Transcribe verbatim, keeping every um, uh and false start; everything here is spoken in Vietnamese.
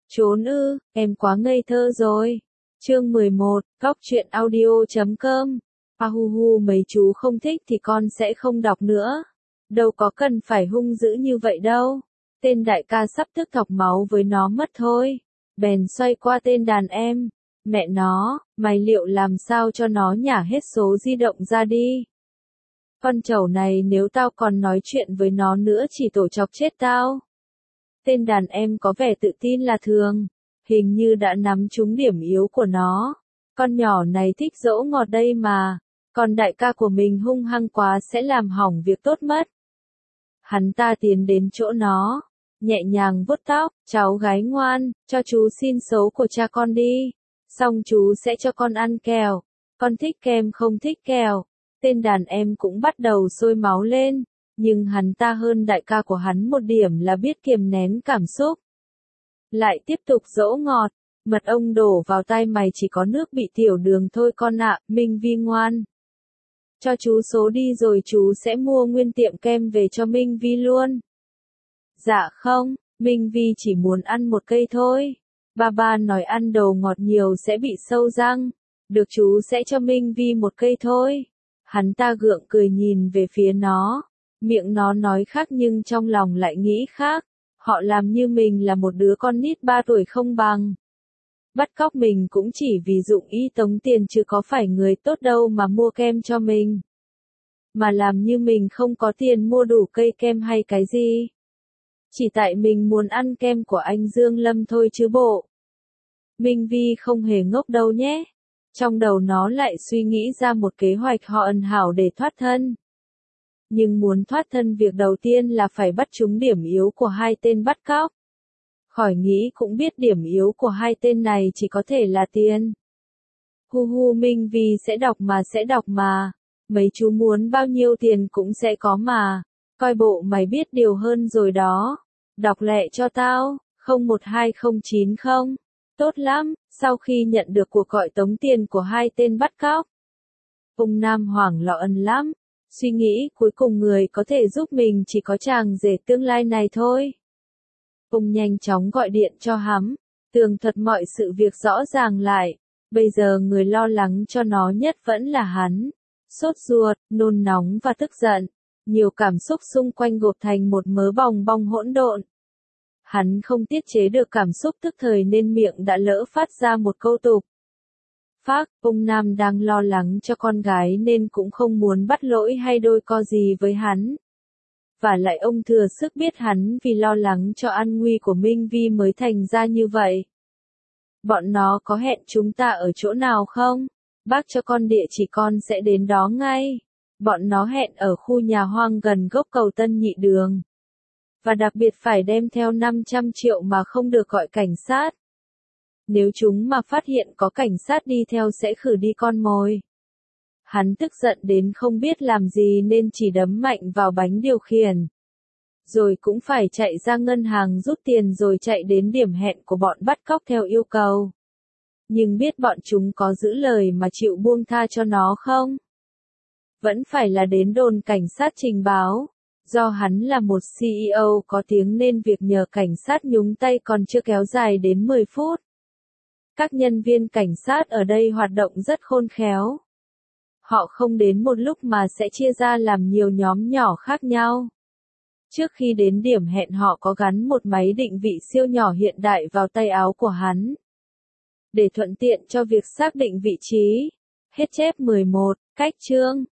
Trốn ư, em quá ngây thơ rồi. Chương mười một, Cóc truyện audio chấm com. Ahuhu mấy chú không thích thì con sẽ không đọc nữa. Đâu có cần phải hung dữ như vậy đâu. Tên đại ca sắp tức thọc máu với nó mất thôi. Bèn xoay qua tên đàn em. Mẹ nó, mày liệu làm sao cho nó nhả hết số di động ra đi. Con trẩu này nếu tao còn nói chuyện với nó nữa chỉ tổ chọc chết tao. Tên đàn em có vẻ tự tin là thường, hình như đã nắm trúng điểm yếu của nó. Con nhỏ này thích dỗ ngọt đây mà, còn đại ca của mình hung hăng quá sẽ làm hỏng việc tốt mất. Hắn ta tiến đến chỗ nó, nhẹ nhàng vuốt tóc, cháu gái ngoan, cho chú xin số của cha con đi, xong chú sẽ cho con ăn kẹo, con thích kem không thích kẹo. Tên đàn em cũng bắt đầu sôi máu lên. Nhưng hắn ta hơn đại ca của hắn một điểm là biết kiềm nén cảm xúc. Lại tiếp tục dỗ ngọt, mật ong đổ vào tai mày chỉ có nước bị tiểu đường thôi con ạ, Minh Vi ngoan. Cho chú số đi rồi chú sẽ mua nguyên tiệm kem về cho Minh Vi luôn. Dạ không, Minh Vi chỉ muốn ăn một cây thôi. Ba ba nói ăn đồ ngọt nhiều sẽ bị sâu răng. Được chú sẽ cho Minh Vi một cây thôi. Hắn ta gượng cười nhìn về phía nó. Miệng nó nói khác nhưng trong lòng lại nghĩ khác. Họ làm như mình là một đứa con nít ba tuổi không bằng. Bắt cóc mình cũng chỉ vì dụng ý tống tiền chứ có phải người tốt đâu mà mua kem cho mình. Mà làm như mình không có tiền mua đủ cây kem hay cái gì. Chỉ tại mình muốn ăn kem của anh Dương Lâm thôi chứ bộ. Minh Vi không hề ngốc đâu nhé. Trong đầu nó lại suy nghĩ ra một kế hoạch hoàn hảo để thoát thân. Nhưng muốn thoát thân việc đầu tiên là phải bắt trúng điểm yếu của hai tên bắt cóc. Khỏi nghĩ cũng biết điểm yếu của hai tên này chỉ có thể là tiền. Hu hu Minh Vi sẽ đọc mà sẽ đọc mà. Mấy chú muốn bao nhiêu tiền cũng sẽ có mà. Coi bộ mày biết điều hơn rồi đó. Đọc lẹ cho tao, không một hai không chín không. Tốt lắm, sau khi nhận được cuộc gọi tống tiền của hai tên bắt cóc. Ông Nam hoảng loạn lắm. Suy nghĩ cuối cùng người có thể giúp mình chỉ có chàng rể tương lai này thôi. Ông nhanh chóng gọi điện cho hắn, tường thuật mọi sự việc rõ ràng lại. Bây giờ người lo lắng cho nó nhất vẫn là hắn. Sốt ruột, nôn nóng và tức giận. Nhiều cảm xúc xung quanh gộp thành một mớ bòng bong hỗn độn. Hắn không tiết chế được cảm xúc tức thời nên miệng đã lỡ phát ra một câu tục. Phác, ông Nam đang lo lắng cho con gái nên cũng không muốn bắt lỗi hay đôi co gì với hắn. Và lại ông thừa sức biết hắn vì lo lắng cho an nguy của Minh Vi mới thành ra như vậy. Bọn nó có hẹn chúng ta ở chỗ nào không? Bác cho con địa chỉ con sẽ đến đó ngay. Bọn nó hẹn ở khu nhà hoang gần gốc cầu Tân Nhị Đường. Và đặc biệt phải đem theo năm trăm triệu mà không được gọi cảnh sát. Nếu chúng mà phát hiện có cảnh sát đi theo sẽ khử đi con mồi. Hắn tức giận đến không biết làm gì nên chỉ đấm mạnh vào bánh điều khiển. Rồi cũng phải chạy ra ngân hàng rút tiền rồi chạy đến điểm hẹn của bọn bắt cóc theo yêu cầu. Nhưng biết bọn chúng có giữ lời mà chịu buông tha cho nó không? Vẫn phải là đến đồn cảnh sát trình báo. Do hắn là một xê e ô có tiếng nên việc nhờ cảnh sát nhúng tay còn chưa kéo dài đến mười phút. Các nhân viên cảnh sát ở đây hoạt động rất khôn khéo. Họ không đến một lúc mà sẽ chia ra làm nhiều nhóm nhỏ khác nhau. Trước khi đến điểm hẹn họ có gắn một máy định vị siêu nhỏ hiện đại vào tay áo của hắn. Để thuận tiện cho việc xác định vị trí. Hết chép mười một, cách chương.